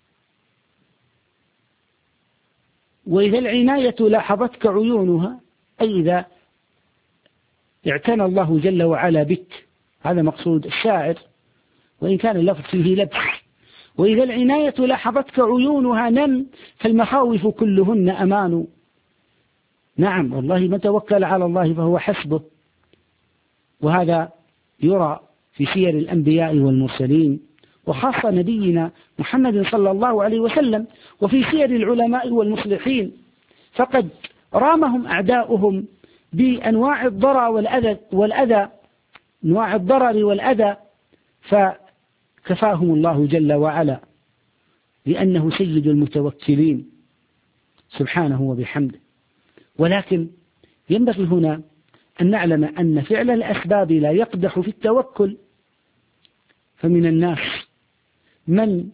وإذا العناية لاحظتك عيونها أي إذا اعتنى الله جل وعلا بك، هذا مقصود الشاعر، وإن كان اللفظ فيه لبس. وإذا العناية لاحظتك عيونها نم، فالمخاوف كلهن أمان. نعم والله من توكل على الله فهو حسبه، وهذا يرى في سير الأنبياء والمرسلين، وخاصة نبينا محمد صلى الله عليه وسلم، وفي سير العلماء والمصلحين، فقد رامهم أعداؤهم بأنواع الضرر والأذى والأذى أنواع الضرر والأذى، فكفاهم الله جل وعلا لأنه سيد المتوكلين سبحانه وبحمده. ولكن ينبغي هنا أن نعلم أن فعل الأسباب لا يقدح في التوكل، فمن الناس من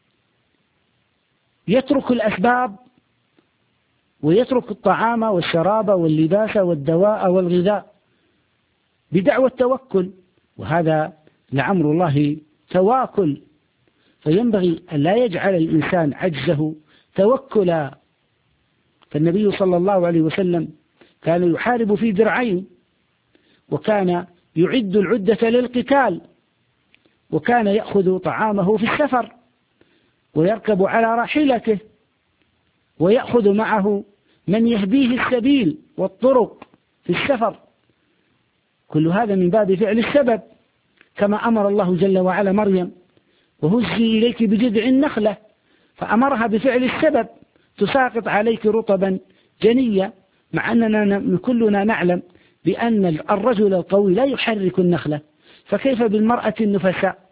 يترك الأسباب ويترك الطعام والشراب واللباس والدواء والغذاء بدعوى التوكل، وهذا لعمر الله تواكل، فينبغي أن لا يجعل الإنسان عجزه توكلا. فالنبي صلى الله عليه وسلم كان يحارب في درعين، وكان يعد العدة للقتال، وكان يأخذ طعامه في السفر ويركب على راحلته، ويأخذ معه من يهديه السبيل والطرق في السفر. كل هذا من باب فعل السبب، كما أمر الله جل وعلا مريم: وهزي إليك بجذع النخلة، فأمرها بفعل السبب، تساقط عليك رطبا جنيا، مع أننا كلنا نعلم بأن الرجل القوي لا يحرك النخلة، فكيف بالمرأة النفساء؟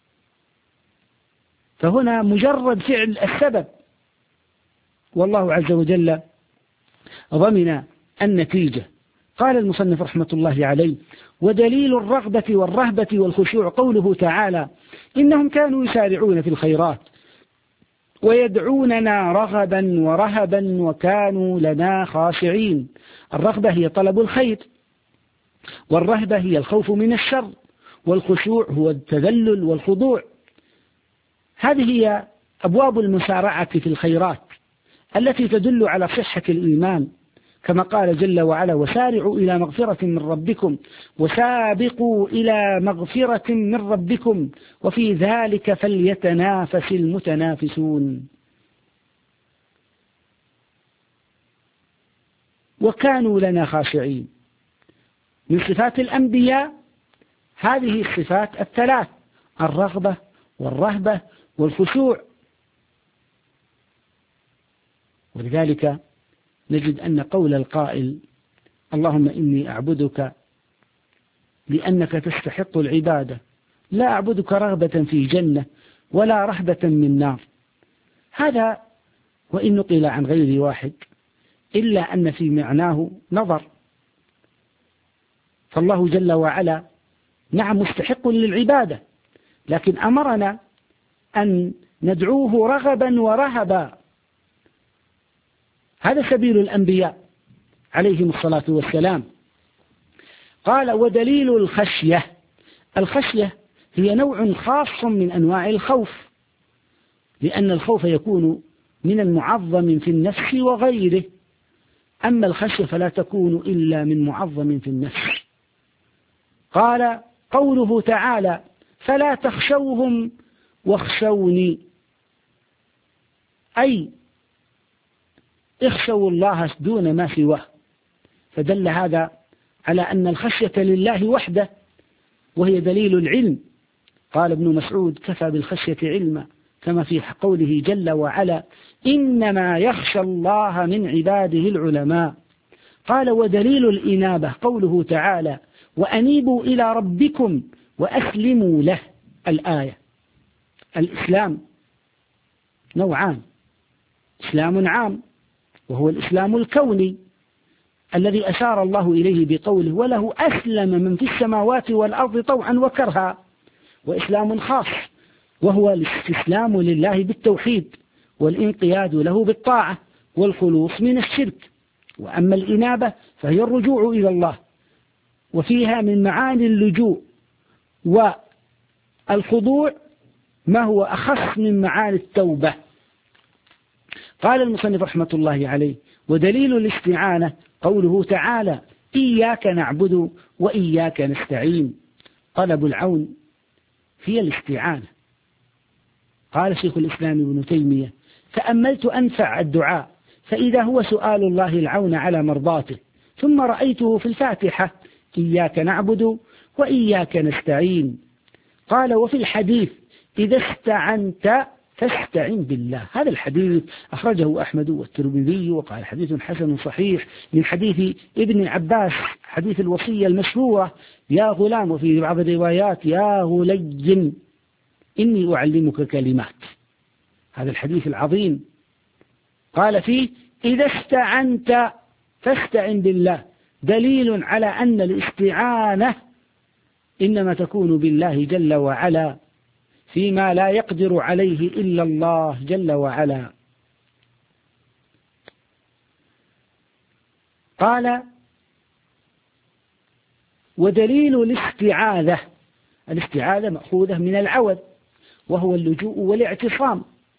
فهنا مجرد فعل السبب، والله عز وجل ضمن النتيجة. قال المصنف رحمة الله عليه: ودليل الرغبة والرهبة والخشوع قوله تعالى: إنهم كانوا يسارعون في الخيرات ويدعوننا رغبا ورهبا وكانوا لنا خاشعين. الرغبة هي طلب الخير، والرهبة هي الخوف من الشر، والخشوع هو التذلل والخضوع. هذه هي أبواب المسارعة في الخيرات التي تدل على صحة الإيمان، كما قال جل وعلا: وسارعوا إلى مغفرة من ربكم وسابقوا إلى مغفرة من ربكم وفي ذلك فليتنافس المتنافسون. وكانوا لنا خاشعين. من صفات الأنبياء هذه الصفات الثلاث: الرغبة والرهبة والخشوع. ولذلك نجد أن قول القائل: اللهم إني أعبدك لأنك تستحق العبادة، لا أعبدك رغبة في جنة ولا رهبة من نار، هذا وإن نقل عن غير واحد إلا أن في معناه نظر. فالله جل وعلا نعم مستحق للعبادة، لكن أمرنا أن ندعوه رغبا ورهبا. هذا سبيل الأنبياء عليهم الصلاة والسلام. قال: ودليل الخشية. الخشية هي نوع خاص من أنواع الخوف، لأن الخوف يكون من المعظم في النفس وغيره، أما الخشية فلا تكون إلا من معظم في النفس. قال قوله تعالى: فلا تخشوهم واخشوني، أي اخشوا الله دون ما سواه. فدل هذا على أن الخشية لله وحده، وهي دليل العلم. قال ابن مسعود: كفى بالخشية علما، كما في قوله جل وعلا: إنما يخشى الله من عباده العلماء. قال: ودليل الإنابة قوله تعالى: وأنيبوا إلى ربكم وأسلموا له. الآية. الإسلام نوعان: إسلام عام وهو الإسلام الكوني الذي أشار الله إليه بقوله: وله أسلم من في السماوات والأرض طوعا وكرها، وإسلام خاص وهو الاستسلام لله بالتوحيد والانقياد له بالطاعة والخلوص من الشرك. وأما الإنابة فهي الرجوع إلى الله، وفيها من معاني اللجوء والخضوع ما هو أخص من معاني التوبة. قال المصنف رحمة الله عليه: ودليل الاستعانة قوله تعالى إياك نعبد وإياك نستعين. طلب العون هي الاستعانة. قال شيخ الإسلام ابن تيمية تأملت أنفع الدعاء فإذا هو سؤال الله العون على مرضاته، ثم رأيته في الفاتحة إياك نعبد وإياك نستعين. قال وفي الحديث إذا استعنت فاستعن بالله. هذا الحديث أخرجه أحمد والترمذي وقال حديث حسن صحيح من حديث ابن عباس، حديث الوصية المشهورة يا غلام، وفي بعض الروايات يا غلي إني أعلمك كلمات. هذا الحديث العظيم قال فيه إذا استعنت فاستعن بالله، دليل على أن الاستعانة إنما تكون بالله جل وعلا فيما لا يقدر عليه إلا الله جل وعلا. قال ودليل الاستعاذة، الاستعاذة مأخوذة من العوذ وهو اللجوء والاعتصام،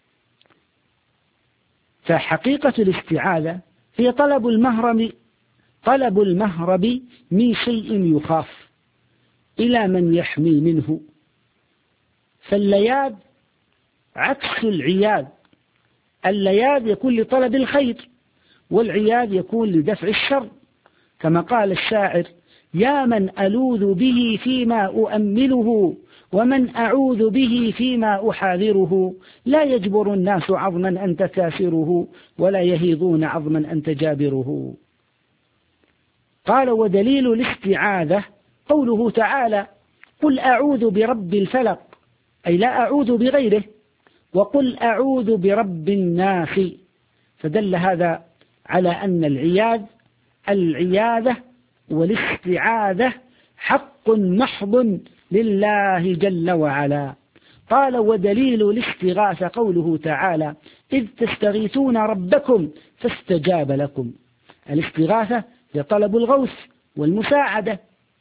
فحقيقة الاستعاذة هي طلب المهرب طلب المهرب من شيء يخاف إلى من يحمي منه. فاللياذ عكس العياذ، اللياذ يكون لطلب الخير والعياذ يكون لدفع الشر، كما قال الشاعر يا من ألوذ به فيما أؤمله ومن أعوذ به فيما أحاذره، لا يجبر الناس عظما أنت كاسره ولا يهيضون عظما أنت جابره. قال ودليل الاستعاذة قوله تعالى قل أعوذ برب الفلق، أي لا أعوذ بغيره، وقل أعوذ برب الناس، فدل هذا على أن العياذ العياذة والاستعاذة حق محض لله جل وعلا. قال ودليل الاستغاثة قوله تعالى إذ تستغيثون ربكم فاستجاب لكم. الاستغاثة هي طلب الغوث والمساعدة،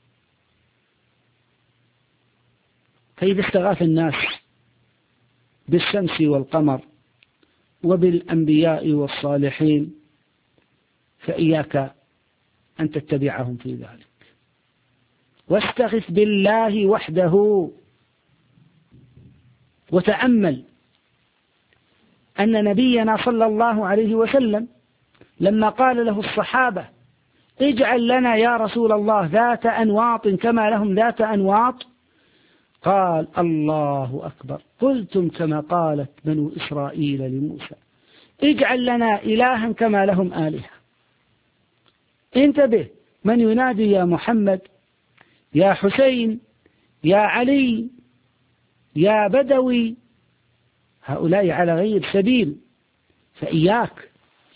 فإذا استغاث الناس بالشمس والقمر وبالأنبياء والصالحين فإياك أن تتبعهم في ذلك، واستغث بالله وحده. وتأمل أن نبينا صلى الله عليه وسلم لما قال له الصحابة اجعل لنا يا رسول الله ذات أنواط كما لهم ذات أنواط، قال الله أكبر قلتم كما قالت بنو إسرائيل لموسى اجعل لنا إلها كما لهم آلهة. انتبه، من ينادي يا محمد يا حسين يا علي يا بدوي هؤلاء على غير سبيل، فإياك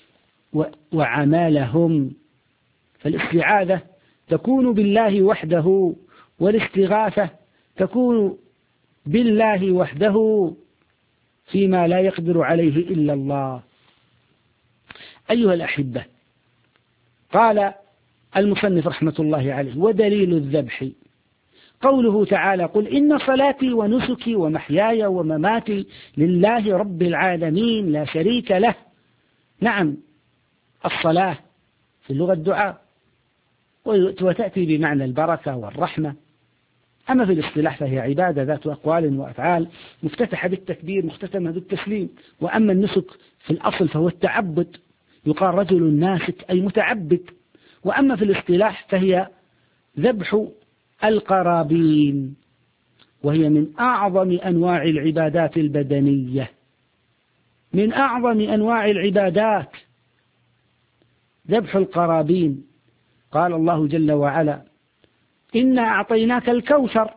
وعمالهم. فالاستعاذة تكون بالله وحده، والاستغاثة تكون بالله وحده فيما لا يقدر عليه إلا الله. أيها الأحبة، قال المصنف رحمة الله عليه ودليل الذبح قوله تعالى قل إن صلاتي ونسكي ومحياي ومماتي لله رب العالمين لا شريك له. نعم، الصلاة في اللغة الدعاء وتأتي بمعنى البركة والرحمة، أما في الاصطلاح فهي عبادة ذات أقوال وأفعال مفتتحة بالتكبير مختتمة بالتسليم. وأما النسك في الأصل فهو التعبد، يقال رجل ناسك أي متعبد. وأما في الاصطلاح فهي ذبح القرابين، وهي من أعظم أنواع العبادات البدنية، من أعظم أنواع العبادات ذبح القرابين. قال الله جل وعلا إنا أعطيناك الكوثر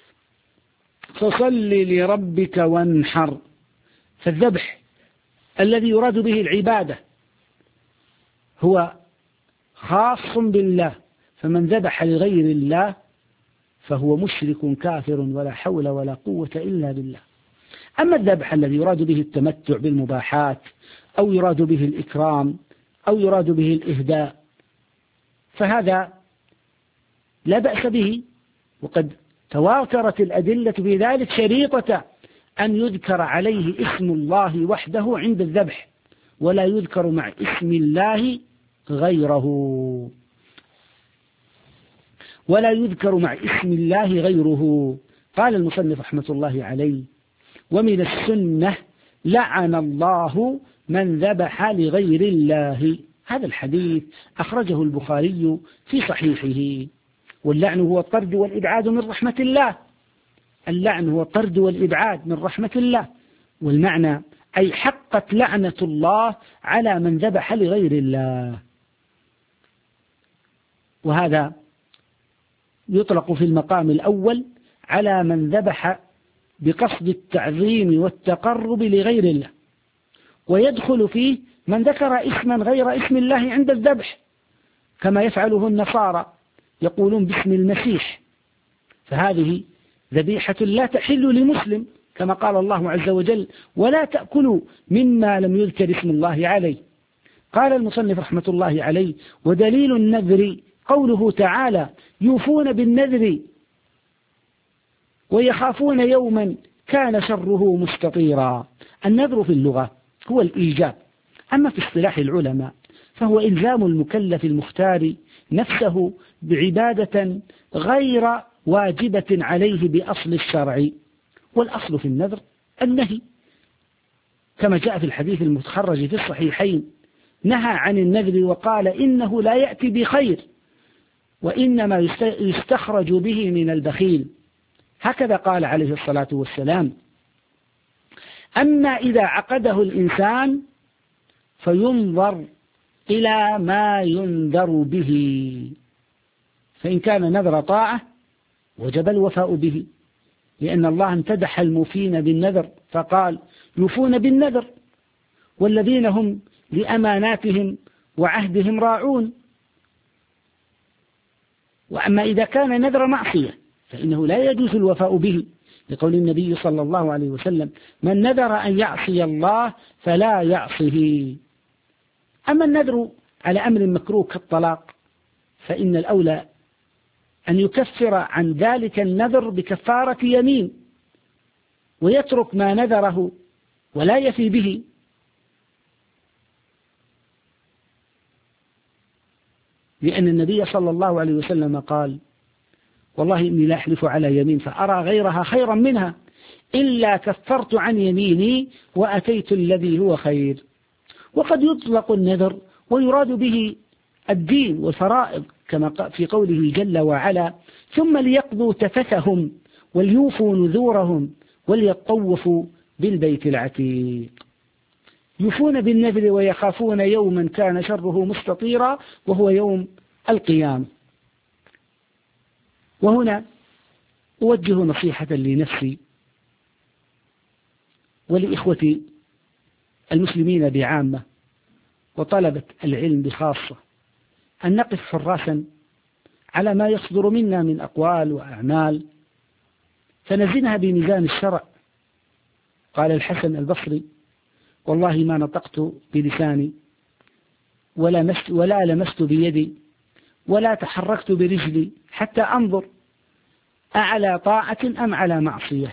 فصل لربك وانحر. فالذبح الذي يراد به العبادة هو خاص بالله، فمن ذبح لغير الله فهو مشرك كافر ولا حول ولا قوة إلا بالله. أما الذبح الذي يراد به التمتع بالمباحات أو يراد به الإكرام أو يراد به الإهداء فهذا لا بأس به، وقد تواترت الأدلة في ذلك شريطة أن يذكر عليه اسم الله وحده عند الذبح، ولا يذكر مع اسم الله غيره، ولا يذكر مع اسم الله غيره. قال المصنف رحمة الله عليه: ومن السنة لعن الله من ذبح لغير الله. هذا الحديث أخرجه البخاري في صحيحه. واللعن هو الطرد والإبعاد من رحمة الله، اللعن هو الطرد والإبعاد من رحمة الله، والمعنى أي حقت لعنة الله على من ذبح لغير الله. وهذا يطلق في المقام الأول على من ذبح بقصد التعظيم والتقرب لغير الله، ويدخل فيه من ذكر اسما غير اسم الله عند الذبح، كما يفعله النصارى يقولون باسم المسيح، فهذه ذبيحة لا تحل لمسلم، كما قال الله عز وجل: ولا تأكلوا مما لم يذكر اسم الله عليه. قال المصنف رحمة الله عليه: ودليل النذر قوله تعالى: يوفون بالنذر ويخافون يوما كان شره مستطيرا. النذر في اللغة هو الإيجاب، أما في اصطلاح العلماء فهو إلزام المكلف المختار نفسه بعبادة غير واجبة عليه بأصل الشرع، والأصل في النذر النهي، كما جاء في الحديث المتخرج في الصحيحين: نهى عن النذر وقال إنه لا يأتي بخير وإنما يستخرج به من البخيل، هكذا قال عليه الصلاة والسلام. أما إذا عقده الإنسان فينظر إلى ما ينذر به، فإن كان نذر طاعة وجب الوفاء به، لأن الله امتدح الموفين بالنذر فقال: يوفون بالنذر والذين هم لأماناتهم وعهدهم راعون. وأما إذا كان نذر معصية فإنه لا يجوز الوفاء به، لقول النبي صلى الله عليه وسلم: من نذر أن يعصي الله فلا يعصه. أما النذر على أمر مكروه كالطلاق فإن الأولى أن يكفر عن ذلك النذر بكفارة يمين، ويترك ما نذره ولا يفي به، لأن النبي صلى الله عليه وسلم قال: والله إني لا أحلف على يمين فأرى غيرها خيرا منها إلا كفرت عن يميني وأتيت الذي هو خير. وقد يطلق النذر ويراد به الدين والفرائض، كما في قوله جل وعلا: ثم ليقضوا تفثهم وليوفوا نذورهم وليطوفوا بالبيت العتيق. يوفون بالنذر ويخافون يوما كان شره مستطيرا، وهو يوم القيامة. وهنا أوجه نصيحة لنفسي ولإخوتي المسلمين بعامة وطلبة العلم بخاصة، أن نقف حراسا على ما يصدر منا من أقوال وأعمال فنزنها بميزان الشرع. قال الحسن البصري: والله ما نطقت بلساني ولا, مست ولا لمست بيدي ولا تحركت برجلي حتى أنظر أعلى طاعة أم على معصية.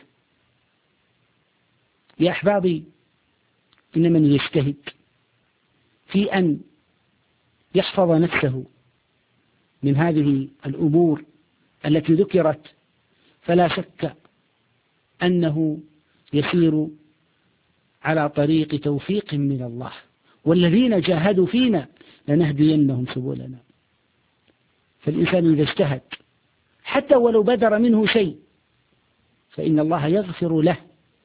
يا أحبابي، إن من يجتهد في أن يحفظ نفسه من هذه الأمور التي ذكرت فلا شك أنه يسير على طريق توفيق من الله، والذين جاهدوا فينا لنهدينهم سبلنا. فالإنسان إذا اجتهد حتى ولو بدر منه شيء فإن الله يغفر له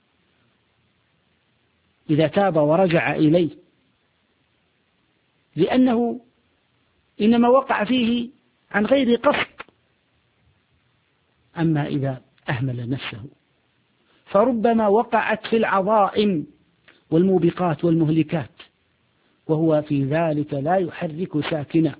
إذا تاب ورجع إليه، لأنه إنما وقع فيه عن غير قصد. أما إذا أهمل نفسه فربما وقعت في العظائم والموبقات والمهلكات، وهو في ذلك لا يحرك ساكنا،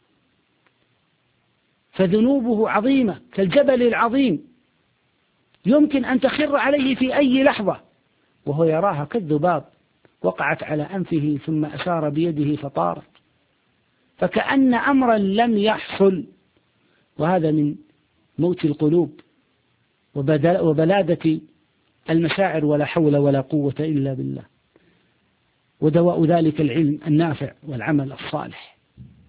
فذنوبه عظيمة كالجبل العظيم يمكن أن تخر عليه في أي لحظة، وهو يراها كالذباب وقعت على أنفه ثم أشار بيده فطارت، فكأن أمرا لم يحصل. وهذا من موت القلوب وبلادة المشاعر، ولا حول ولا قوة إلا بالله. ودواء ذلك العلم النافع والعمل الصالح.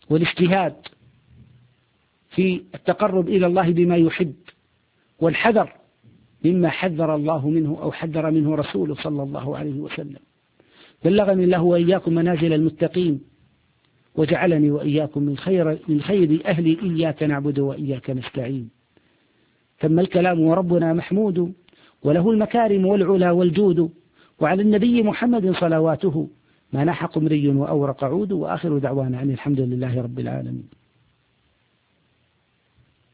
والاجتهاد في التقرب إلى الله بما يحب، والحذر مما حذر الله منه أو حذر منه رسوله صلى الله عليه وسلم. بلغني الله وإياكم منازل المتقين، وجعلني وإياكم من خير من خير أهل إياك نعبد وإياك نستعين. تم الكلام وربنا محمود، وله المكارم والعلا والجود، وعلى النبي محمد صلواته ما ناح قمري وأورق عود، وآخر دعوانا أن الحمد لله رب العالمين.